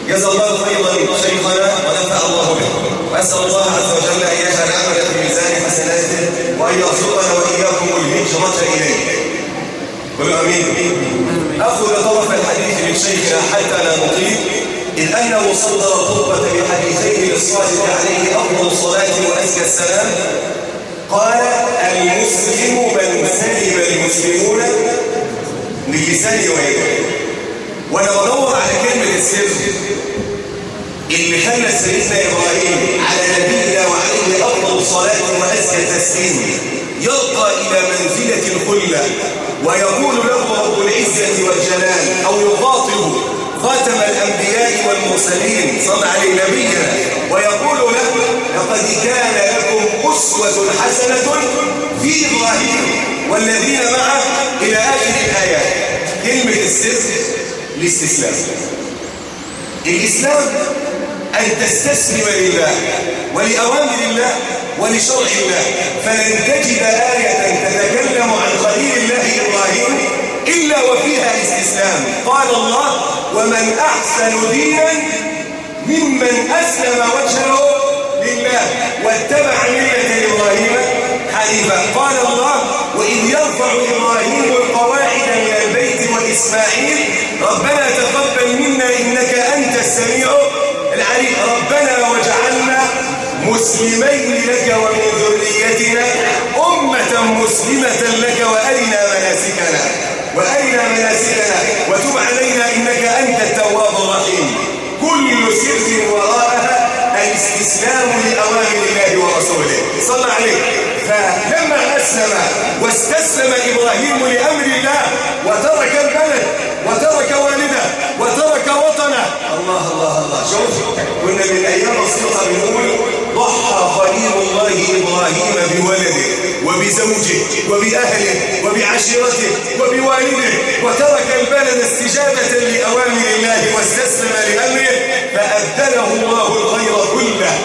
جزا الله خيرا شيخنا ونفع الله به، وأسأل الله عز وجل أن يجعل عمله في ميزان حسناته وأن يرزقنا وإياكم الهجرة إليه. قل آمين. أخذ طرف الحديث من شيخنا حتى لا نطيل، إذ أنه صدر الخطبة بحديثين للصادق عليه أفضل الصلاة وأزكى السلام. قال: المسلم من سلم المسلمون من لسانه ويده. وأنا بدور على كلمة السر اللي خلى سيدنا إبراهيم على نبينا وعليه أفضل الصلاة وأزكى التسليم يرقى إلى منزلة الخلة، ويقول له رب العزة والجلال أو يخاطب خاتم الأنبياء والمرسلين صلى عليه نبينا ويقول له: لقد كان لكم أسوة حسنة في إبراهيم والذين معه إلى آخر الآيات. كلمة السر الاستسلام. الإسلام أن تستسلم لله ولأوامر الله ولشرع الله، فلن تجد آية تتكلم عن خليل الله إبراهيم إلا وفيها استسلام. قال الله: ومن أحسن دينا ممن أسلم وجهه لله واتبع ملة إبراهيم حنيفا. قال الله: وإذ يرفع إبراهيم القواعد من البيت وإسماعيل ربنا تقبل منا إنك أنت السميع العليم. ربنا واجعلنا مسلمين لك ومن ذريتنا أمة مسلمة لك وأرنا مناسكنا وتب علينا إنك أنت التواب الرحيم. كل سر وراءها الاستسلام لأوامر الله ورسوله صلى عليه. فلما أسلم واستسلم إبراهيم لأمر الله وترك البلد وترك والده وترك وطنه، الله الله الله. شوف، كنا من أيام بسيطة بنقول: ضحى خليل الله إبراهيم بولده وبزوجه وبأهله وبعشيرته وبوالده، وترك البلد استجابة لأوامر الله واستسلم لأمره، فأبدله الله الخير كله.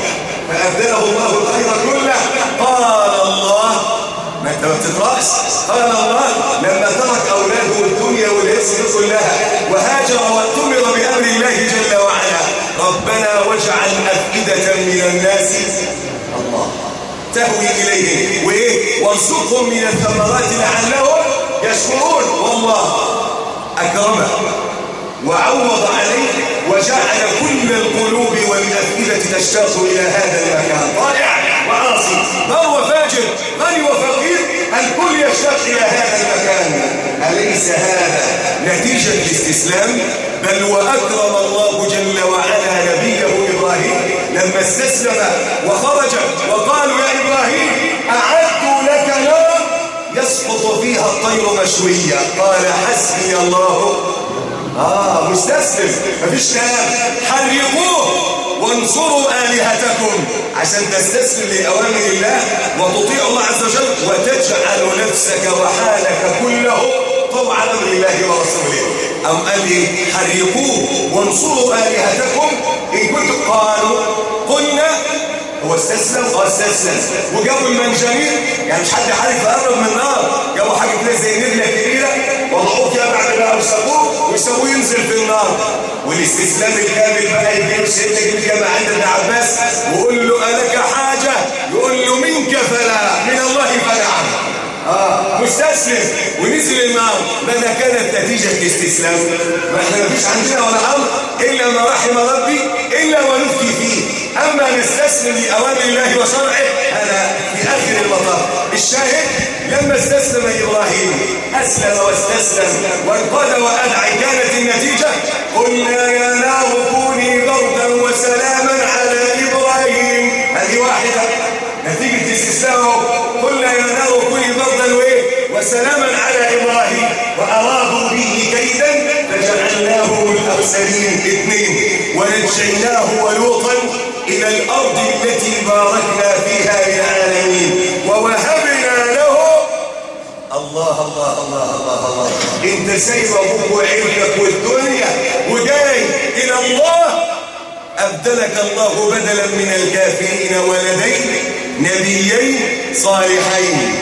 قال الله، ما انت ما بتقراش، قال الله لما ترك أولاده الدنيا والعز كلها وهاجر واتمر بأمر الله جل وعلا: ربنا واجعل أفئدة من الناس الله تهوي إليهم وارزقهم من الثمرات لعلهم يشكرون. والله أكرمه وعوض عليه وجعل كل القلوب والأفئدة تشتاق إلى هذا المكان. طائع وعاصي، بر وفاجر، غني وفقير، الكل يشتاق إلى هذا المكان. أليس هذا نتيجة الاستسلام؟ بل وأكرم الله جل وعلا نبيه إبراهيم لما استسلم وخرج وقالوا: يا إبراهيم أعدوا لك نار يسقط فيها الطير مشوية. قال: حسبي الله. مستسلم، مفيش كلام. حرقوه وانصروا آلهتكم، عشان تستسلم لأوامر الله وتطيع الله عز وجل وتجعل نفسك وحالك كله طوع أمر الله ورسوله. أم قال لي: حرقوه وانصروا آلهتكم إن كنتم. قلنا هو استسلم. استسلم وجابوا المنجنيق، يعني مش حد عارف يقرب من النار، جابوا حاجه كده زي نبله كبيره وضعوه فيها بعد بقى ويسووه ينزل في النار. والاستسلام الكامل بقى يجيب سيدنا الجامع عند ابن عباس ويقول له: ألك حاجه؟ يقول له: منك فلا، من الله فلا. مستسلم ونزل النار. ماذا كانت نتيجه الاستسلام؟ ما احنا ما فيش عندنا ولا امر الا ما رحم ربي الا ونفتي فيه. أما نستسلم لأوامر الله وشرعه هذا في آخر المطاف. الشاهد: لما استسلم إبراهيم أسلم واستسلم وانقاد وأدعى، كانت النتيجة: قلنا يا نار كوني بردا وسلاما على إبراهيم. هذه واحدة نتيجة استسلامه. قلنا يا نار كوني بردا وسلاما على إبراهيم، وأرادوا به كيدا فجعلناهم الأخسرين. 2: ونجيناه ولوطا إلى الأرض التي باركنا فيها للعالمين ووهبنا له. الله الله الله الله الله. انت سايب ابوك وعيلتك والدنيا وجاي الى الله، ابدلك الله بدلا من الكافرين ولدين نبيين صالحين.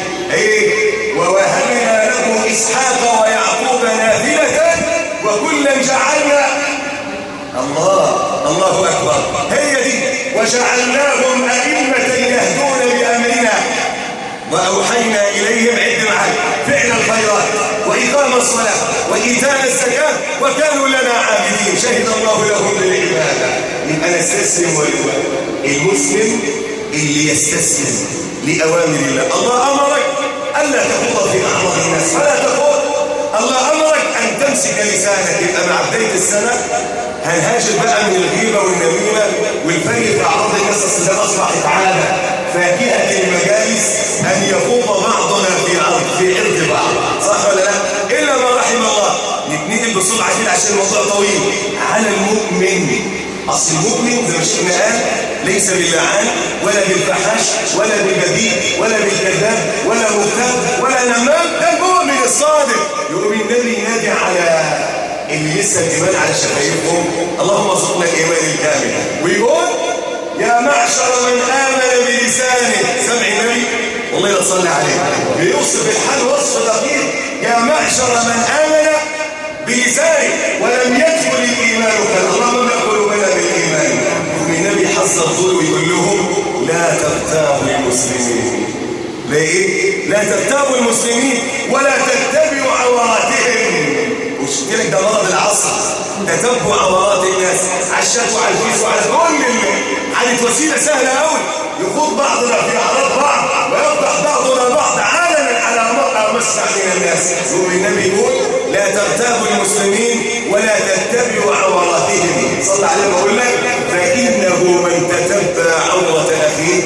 ووهبنا له اسحاق ويعقوب نافلة وكلا جعلنا الله الله أكبر. هي دي وجعلناهم أئمة يهدون بأمرنا وأوحينا إليهم عد معاك فعل الخيرات وإقام الصلاة وإيتاء الزكاة وكانوا لنا عابدين شهد الله لهم بالعبادة. يبقى نستسلم المسلم اللي يستسلم لأوامر الله. الله أمرك ألا تخوض في أعراض الناس فلا تخوض. الله أمرك أن تمسك لسانك. يبقى مع بداية السنة هنهاجر بقى من الغيبة والنميمة والفري في أعراض الناس. أصل ده أصبحت عادة فاكهة المجالس أن يخوض بعضنا في عرض بعض، صح ولا لا؟ إلا ما رحم الله. نتنقل بسرعة كده عشان الموضوع طويل. على المؤمن، أصل المؤمن زي ما شفنا قال ليس باللعان ولا بالفحاش ولا بالبذيء ولا بالكذاب ولا مغتاب ولا نمام، ده المؤمن الصادق. يقوم النبي ينادي على اللي لسه الإيمان على شفايفهم اللهم ارزقنا الإيمان الكامل، ويقول يا معشر من آمن بلسانه. سمع النبي والله لا تصلي عليه بيوصف الحال وصف دقيق. يا معشر من آمن بلسانه ولم يدخل الإيمان اللهم ندخل بنا بالإيمان. والنبي حذر دول ويقول لهم لا تغتابوا المسلمين. ليه؟ لا تغتابوا المسلمين ولا تتبعوا عوراتهم. وشفت لك ده مرض العصر، تتبع عورات الناس على الشات وعلى الفيس وعلى كل عادت وسيله سهله قوي يخوض بعضنا في اعراض بعض ويفضح بعضنا بعض علنا على مرأى مسمع من الناس. والنبي يقول لا تغتابوا المسلمين ولا تتبعوا عوراتهم. صلى عليه وسلم لك فانه من تتبع عوره اخيه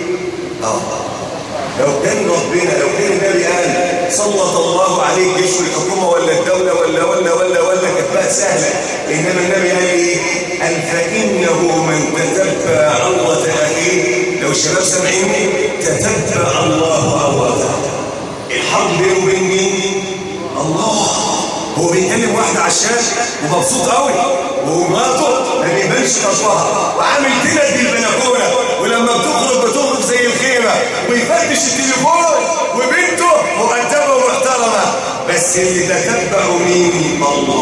لو كان ربنا لو كان النبي قال سلط الله عليك جيش الحكومه ولا الدوله ولا كانت بقى سهله. انما النبي قال ايه؟ قال فانه من تتبع عوره اخيه. لو الشباب سامعيني تتبع الله عورته. الحرب بينه وبين مين؟ الله. هو بيكلم واحده على الشاشه ومبسوط قوي ومراته ما بيقبلش خطوها وعامل كده بالبلكونه، ولما بتخرج زي الخيمه ويفتش التليفون وبنته مؤدبه ومحترمه. بس اللي تتبعوا مين؟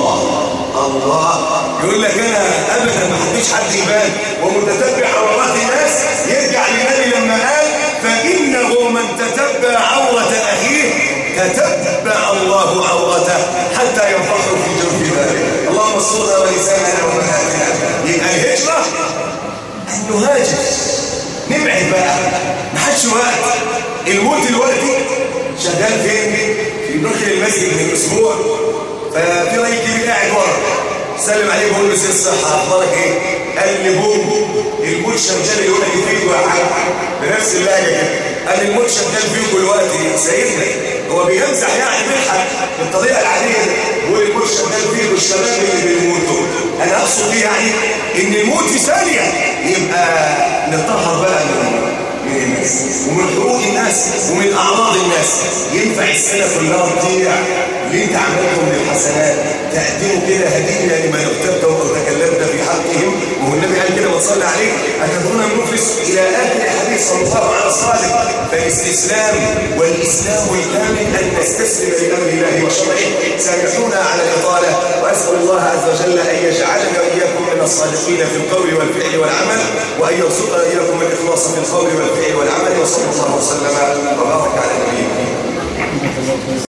الله. يقول لك انا ابدا ما حدش حد يبان ومتتبع عورات الناس. يرجع للنبي لما قال فانه من تتبع عوره اخيه تتبع الله عورته حتى ينفخ في جوف ذلك. اللهم استرنا ولساننا وبناتنا. يبقى الهجره ان نهاجر نبعد بقى ما حدش وقت. الموت دلوقتي شغال فين؟ في داخل المسجد من اسبوع. ففي راجل كبير قاعد ورا سلم عليه بقول له سيد الصحه اخبارك ايه؟ قال لي الموت شغال يقول لك فيكوا يا حاج بنفس اللهجه كده. قال الموت شغال فيكوا دلوقتي سيدنا. هو بيمزح يعني بيضحك بالطريقه العاديه بيقول الموت شغال فيكوا الشباب اللي بيموتوا. انا اقصد ايه يعني؟ ان الموت في ثانيه يبقى نتطهر بقى من الناس ومن حقوق الناس ومن اعراض الناس. ينفع السنه كلها تضيع اللي انت عملتهم للحسنات تقدموا كده هديه لمن اغتبت او تكلمت في حقهم. وهو النبي قال كده وصلى عليه اتدرون المفلس الى اخر حديث صلى الله عليه الصادق. فالاستسلام والاسلام الكامل ان نستسلم لامر الله وشرعه. سامحونا على الاطاله واسال الله عز وجل ان يجعلنا واياكم من الصادقين في القول والفعل والعمل وان يرزقنا اياكم الاخلاص في القول والفعل والعمل. وصلى الله وسلم وبارك على نبينا.